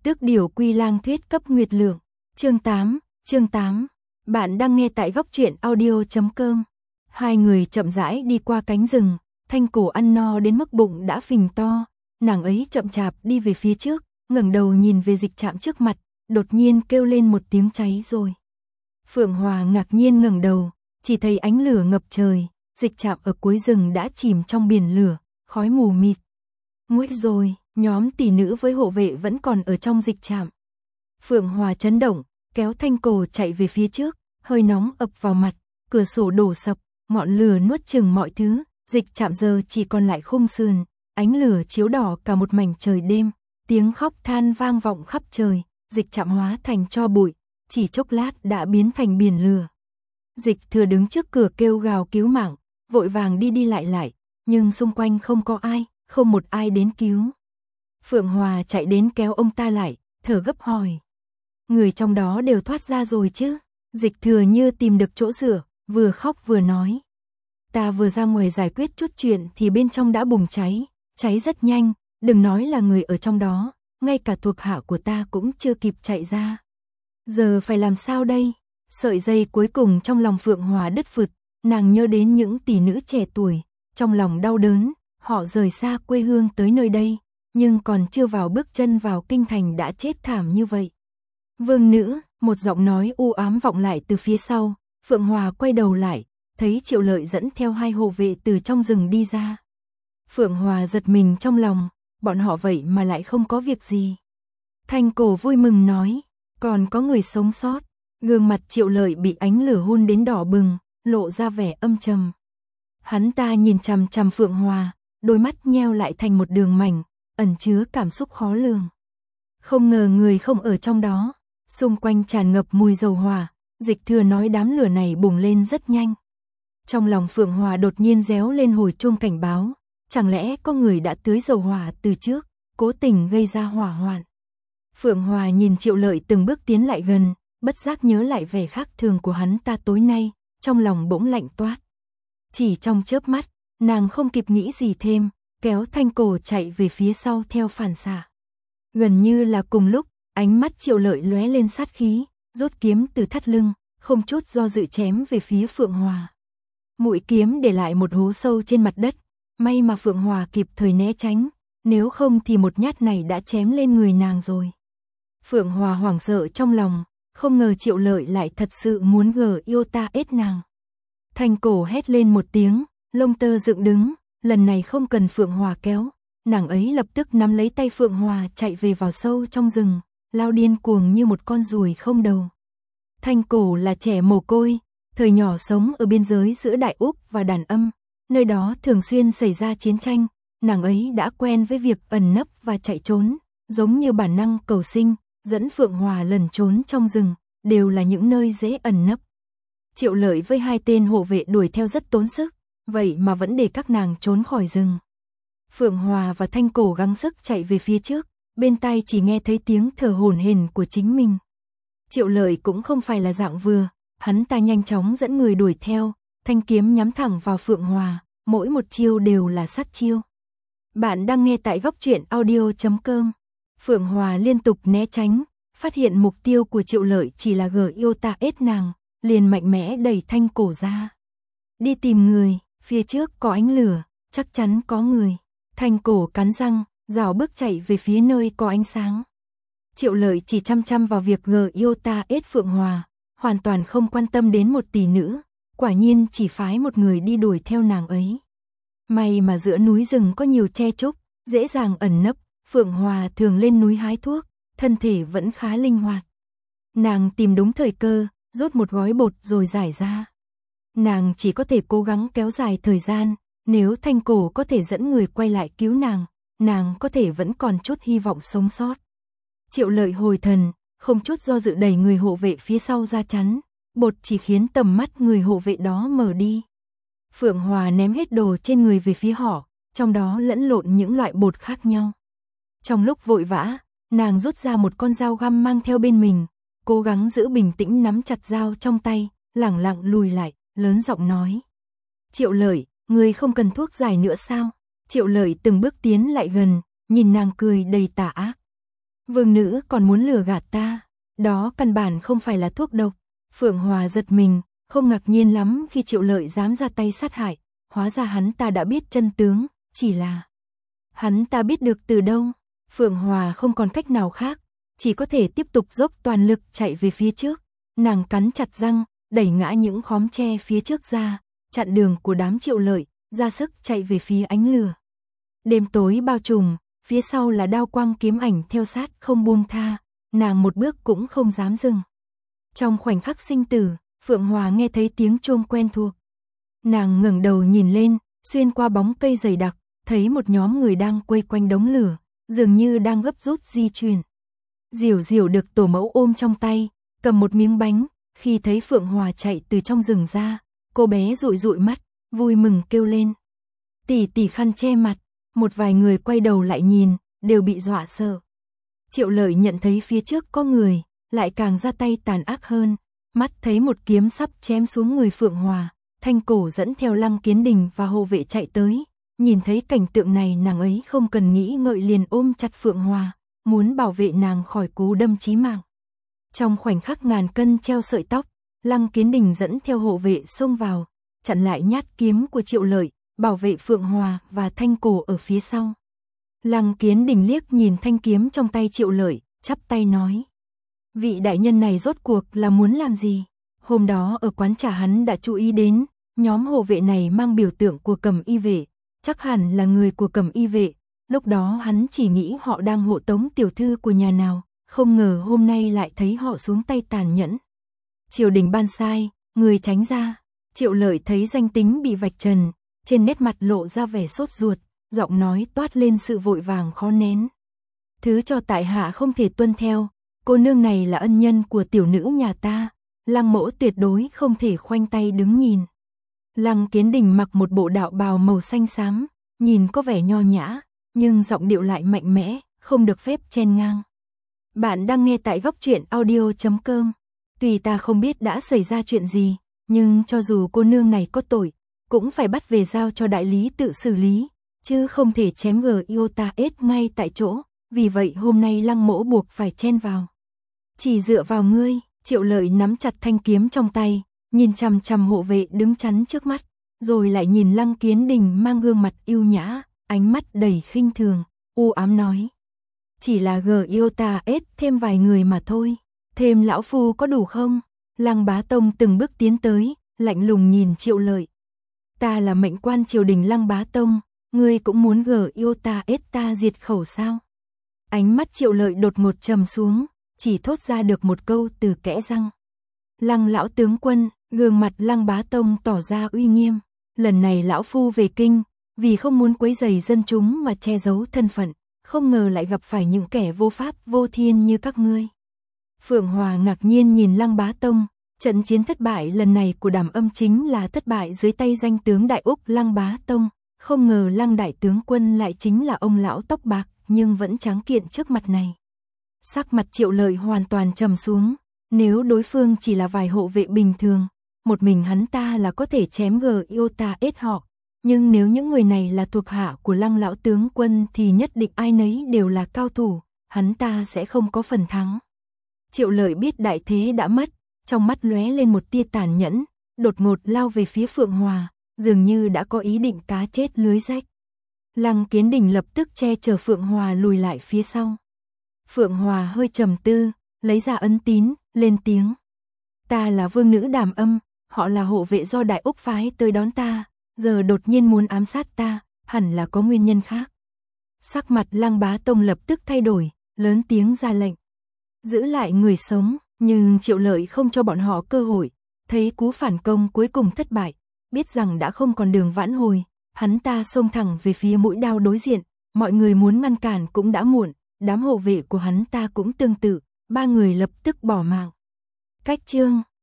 Tước điểu Quy Lang thuyết cấp Nguyệt Lượng. Chương 8. Bạn đang nghe tại góc truyện audio.com. Hai người chậm rãi đi qua cánh rừng, Thanh Cổ ăn no đến mức bụng đã phình to, nàng ấy chậm chạp đi về phía trước, ngẩng đầu nhìn về Dịch Trạm trước mặt, đột nhiên kêu lên một tiếng cháy rồi. Phượng Hòa ngạc nhiên ngẩng đầu, chỉ thấy ánh lửa ngập trời, Dịch Trạm ở cuối rừng đã chìm trong biển lửa, khói mù mịt. Nguy rồi, nhóm tỷ nữ với hộ vệ vẫn còn ở trong Dịch Trạm. Phượng Hòa chấn động, kéo Thanh Cổ chạy về phía trước, hơi nóng ập vào mặt, cửa sổ đổ sập, ngọn lửa nuốt chửng mọi thứ, Dịch Trạm giờ chỉ còn lại khung sườn, ánh lửa chiếu đỏ cả một mảnh trời đêm, tiếng khóc than vang vọng khắp trời, Dịch Trạm hóa thành tro bụi, chỉ chốc lát đã biến thành biển lửa. Dịch Thừa đứng trước cửa kêu gào cứu mạng, vội vàng đi lại, nhưng xung quanh không có ai, không một ai đến cứu. Phượng Hòa chạy đến kéo ông ta lại, thở gấp hỏi. Người trong đó đều thoát ra rồi chứ? Dịch Thừa như tìm được chỗ dựa, vừa khóc vừa nói. Ta vừa ra ngoài giải quyết chút chuyện thì bên trong đã bùng cháy, cháy rất nhanh, đừng nói là người ở trong đó, ngay cả thuộc hạ của ta cũng chưa kịp chạy ra. Giờ phải làm sao đây? Sợi dây cuối cùng trong lòng Phượng Hòa đứt phụt, nàng nhớ đến những tỷ nữ trẻ tuổi, trong lòng đau đớn, họ rời xa quê hương tới nơi đây, nhưng còn chưa vào bước chân vào kinh thành đã chết thảm như vậy. Vương nữ, một giọng nói u ám vọng lại từ phía sau, Phượng Hòa quay đầu lại, thấy Triệu Lợi dẫn theo hai hộ vệ từ trong rừng đi ra. Phượng Hòa giật mình trong lòng, bọn họ vậy mà lại không có việc gì. Thanh Cổ vui mừng nói, còn có người sống sót. Gương mặt Triệu Lợi bị ánh lửa hun đến đỏ bừng, lộ ra vẻ âm trầm. Hắn ta nhìn chằm chằm Phượng Hòa, đôi mắt nheo lại thành một đường mảnh, ẩn chứa cảm xúc khó lường. Không ngờ người không ở trong đó, xung quanh tràn ngập mùi dầu hỏa, Dịch Thừa nói đám lửa này bùng lên rất nhanh. Trong lòng Phượng Hòa đột nhiên réo lên hồi chuông cảnh báo, chẳng lẽ có người đã tưới dầu hỏa từ trước, cố tình gây ra hỏa hoạn. Phượng Hòa nhìn Triệu Lợi từng bước tiến lại gần, bất giác nhớ lại vẻ khác thường của hắn ta tối nay, trong lòng bỗng lạnh toát. Chỉ trong chớp mắt, nàng không kịp nghĩ gì thêm, kéo Thanh Cổ chạy về phía sau theo phản xạ. Gần như là cùng lúc, ánh mắt Triệu Lợi lóe lên sát khí, rút kiếm từ thắt lưng, không chút do dự chém về phía Phượng Hòa. Mũi kiếm để lại một hố sâu trên mặt đất, may mà Phượng Hòa kịp thời né tránh, nếu không thì một nhát này đã chém lên người nàng rồi. Phượng Hòa hoảng sợ trong lòng, không ngờ Triệu Lợi lại thật sự muốn yêu ta ết nàng. Thanh Cổ hét lên một tiếng, lông tơ dựng đứng, lần này không cần Phượng Hòa kéo, nàng ấy lập tức nắm lấy tay Phượng Hòa chạy về vào sâu trong rừng, lao điên cuồng như một con ruồi không đầu. Thanh Cổ là trẻ mồ côi, thời nhỏ sống ở biên giới giữa Đại Úc và Đàn Âm, nơi đó thường xuyên xảy ra chiến tranh, nàng ấy đã quen với việc ẩn nấp và chạy trốn, giống như bản năng cầu sinh, dẫn Phượng Hòa lẩn trốn trong rừng, đều là những nơi dễ ẩn nấp. Triệu Lợi với hai tên hộ vệ đuổi theo rất tốn sức, vậy mà vẫn để các nàng trốn khỏi rừng. Phượng Hòa và Thanh Cổ gắng sức chạy về phía trước, bên tai chỉ nghe thấy tiếng thở hổn hển của chính mình. Triệu Lợi cũng không phải là dạng vừa, hắn ta nhanh chóng dẫn người đuổi theo, thanh kiếm nhắm thẳng vào Phượng Hòa, mỗi một chiêu đều là sát chiêu. Bạn đang nghe tại góc truyện audio.com. Phượng Hòa liên tục né tránh, phát hiện mục tiêu của Triệu Lợi chỉ là yêu ta ết nàng, liền mạnh mẽ đẩy Thanh Cổ ra. Đi tìm người, phía trước có ánh lửa, chắc chắn có người. Thanh Cổ cắn răng, rảo bước chạy về phía nơi có ánh sáng. Triệu Lợi chỉ chăm chăm vào việc yêu ta ết Phượng Hòa, hoàn toàn không quan tâm đến một tỷ nữ, quả nhiên chỉ phái một người đi đuổi theo nàng ấy. May mà giữa núi rừng có nhiều tre trúc, dễ dàng ẩn nấp, Phượng Hòa thường lên núi hái thuốc, thân thể vẫn khá linh hoạt. Nàng tìm đúng thời cơ, rút một gói bột rồi giải ra. Nàng chỉ có thể cố gắng kéo dài thời gian, nếu Thanh Cổ có thể dẫn người quay lại cứu nàng có thể vẫn còn chút hy vọng sống sót. Triệu Lợi hồi thần, không chút do dự đẩy người hộ vệ phía sau ra chắn, bột chỉ khiến tầm mắt người hộ vệ đó mở đi. Phượng Hòa ném hết đồ trên người về phía họ, trong đó lẫn lộn những loại bột khác nhau. Trong lúc vội vã, nàng rút ra một con dao găm mang theo bên mình, cố gắng giữ bình tĩnh nắm chặt dao trong tay, lẳng lặng lùi lại, lớn giọng nói. Triệu Lợi, ngươi không cần thuốc giải nữa sao? Triệu Lợi từng bước tiến lại gần, nhìn nàng cười đầy tà ác. Vương nữ còn muốn lừa gạt ta, đó căn bản không phải là thuốc độc. Phượng Hòa giật mình, không ngạc nhiên lắm khi Triệu Lợi dám ra tay sát hại, hóa ra hắn ta đã biết chân tướng, chỉ là hắn ta biết được từ đâu. Phượng Hòa không còn cách nào khác, chỉ có thể tiếp tục dốc toàn lực chạy về phía trước. Nàng cắn chặt răng, đẩy ngã những khóm tre phía trước ra, chặn đường của đám Triệu Lợi, ra sức chạy về phía ánh lửa. Đêm tối bao trùm, phía sau là đao quang kiếm ảnh theo sát không buông tha, nàng một bước cũng không dám dừng. Trong khoảnh khắc sinh tử, Phượng Hòa nghe thấy tiếng chuông quen thuộc. Nàng ngẩng đầu nhìn lên, xuyên qua bóng cây dày đặc, thấy một nhóm người đang quây quanh đống lửa, dường như đang gấp rút di chuyển. Diểu Diểu được tổ mẫu ôm trong tay, cầm một miếng bánh, khi thấy Phượng Hòa chạy từ trong rừng ra, cô bé dụi dụi mắt, vui mừng kêu lên. Tỷ tỷ khăn che mặt, một vài người quay đầu lại nhìn, đều bị dọa sợ. Triệu Lợi nhận thấy phía trước có người, lại càng ra tay tàn ác hơn, mắt thấy một kiếm sắp chém xuống người Phượng Hòa, Thanh Cổ dẫn theo Lăng Kiến Đình và hộ vệ chạy tới, nhìn thấy cảnh tượng này nàng ấy không cần nghĩ ngợi liền ôm chặt Phượng Hòa, muốn bảo vệ nàng khỏi cú đâm chí mạng. Trong khoảnh khắc ngàn cân treo sợi tóc, Lăng Kiến Đình dẫn theo hộ vệ xông vào, chặn lại nhát kiếm của Triệu Lợi, bảo vệ Phượng Hòa và Thanh Cổ ở phía sau. Lăng Kiến Đình liếc nhìn thanh kiếm trong tay Triệu Lợi, chắp tay nói: vị đại nhân này rốt cuộc là muốn làm gì? Hôm đó ở quán trà hắn đã chú ý đến, nhóm hộ vệ này mang biểu tượng của Cẩm Y vệ, chắc hẳn là người của Cẩm Y vệ. Lúc đó hắn chỉ nghĩ họ đang hộ tống tiểu thư của nhà nào, không ngờ hôm nay lại thấy họ xuống tay tàn nhẫn. Triều đình ban sai, người tránh ra. Triệu Lợi thấy danh tính bị vạch trần, trên nét mặt lộ ra vẻ sốt ruột, giọng nói toát lên sự vội vàng khó nén. Thứ cho tại hạ không thể tuân theo, cô nương này là ân nhân của tiểu nữ nhà ta, Lăng mỗ tuyệt đối không thể khoanh tay đứng nhìn. Lăng Kiến Đình mặc một bộ đạo bào màu xanh xám, nhìn có vẻ nho nhã, nhưng giọng điệu lại mạnh mẽ, không được phép chen ngang. Bạn đang nghe tại góc truyện audio.com. Tuy ta không biết đã xảy ra chuyện gì, nhưng cho dù cô nương này có tội, cũng phải bắt về giao cho đại lý tự xử lý, chứ không thể chém Giota-S ngay tại chỗ, vì vậy hôm nay Lăng mỗ buộc phải chen vào. Chỉ dựa vào ngươi. Triệu Lợi nắm chặt thanh kiếm trong tay, nhìn chằm chằm hộ vệ đứng chắn trước mắt, rồi lại nhìn Lăng Kiến Đình mang gương mặt yêu nhã, ánh mắt đầy khinh thường, u ám nói: chỉ là Giota-S thêm vài người mà thôi, thêm lão phu có đủ không? Lăng Bá Tông từng bước tiến tới, lạnh lùng nhìn Triệu Lợi. Ta là mệnh quan triều đình Lăng Bá Tông, ngươi cũng muốn Giota-S ta diệt khẩu sao? Ánh mắt Triệu Lợi đột ngột trầm xuống, chỉ thốt ra được một câu từ kẽ răng. Lăng lão tướng quân, gương mặt Lăng Bá Tông tỏ ra uy nghiêm. Lần này lão phu về kinh, vì không muốn quấy rầy dân chúng mà che giấu thân phận, không ngờ lại gặp phải những kẻ vô pháp vô thiên như các ngươi. Phượng Hòa ngạc nhiên nhìn Lăng Bá Tông, trận chiến thất bại lần này của Đàm Âm chính là thất bại dưới tay danh tướng Đại Úc Lăng Bá Tông, không ngờ Lăng đại tướng quân lại chính là ông lão tóc bạc nhưng vẫn tráng kiện trước mặt này. Sắc mặt Triệu Lợi hoàn toàn trầm xuống, nếu đối phương chỉ là vài hộ vệ bình thường, một mình hắn ta là có thể chém Giota-S họ, nhưng nếu những người này là thuộc hạ của Lăng lão tướng quân thì nhất định ai nấy đều là cao thủ, hắn ta sẽ không có phần thắng. Triệu Lợi biết đại thế đã mất, trong mắt lóe lên một tia tàn nhẫn, đột ngột lao về phía Phượng Hòa, dường như đã có ý định cá chết lưới rách. Lăng Kiến Đình lập tức che chở Phượng Hòa lùi lại phía sau. Phượng Hòa hơi trầm tư, lấy ra ấn tín, lên tiếng. Ta là vương nữ Đàm Âm, họ là hộ vệ do Đại Úc phái tới đón ta, giờ đột nhiên muốn ám sát ta, hẳn là có nguyên nhân khác. Sắc mặt Lăng Bá Tông lập tức thay đổi, lớn tiếng ra lệnh. Giữ lại người sống, nhưng Triệu Lợi không cho bọn họ cơ hội, thấy cú phản công cuối cùng thất bại, biết rằng đã không còn đường vãn hồi, hắn ta xông thẳng về phía mũi đao đối diện, mọi người muốn ngăn cản cũng đã muộn. Đám hộ vệ của hắn ta cũng tương tự, ba người lập tức bỏ mạng. Cách chương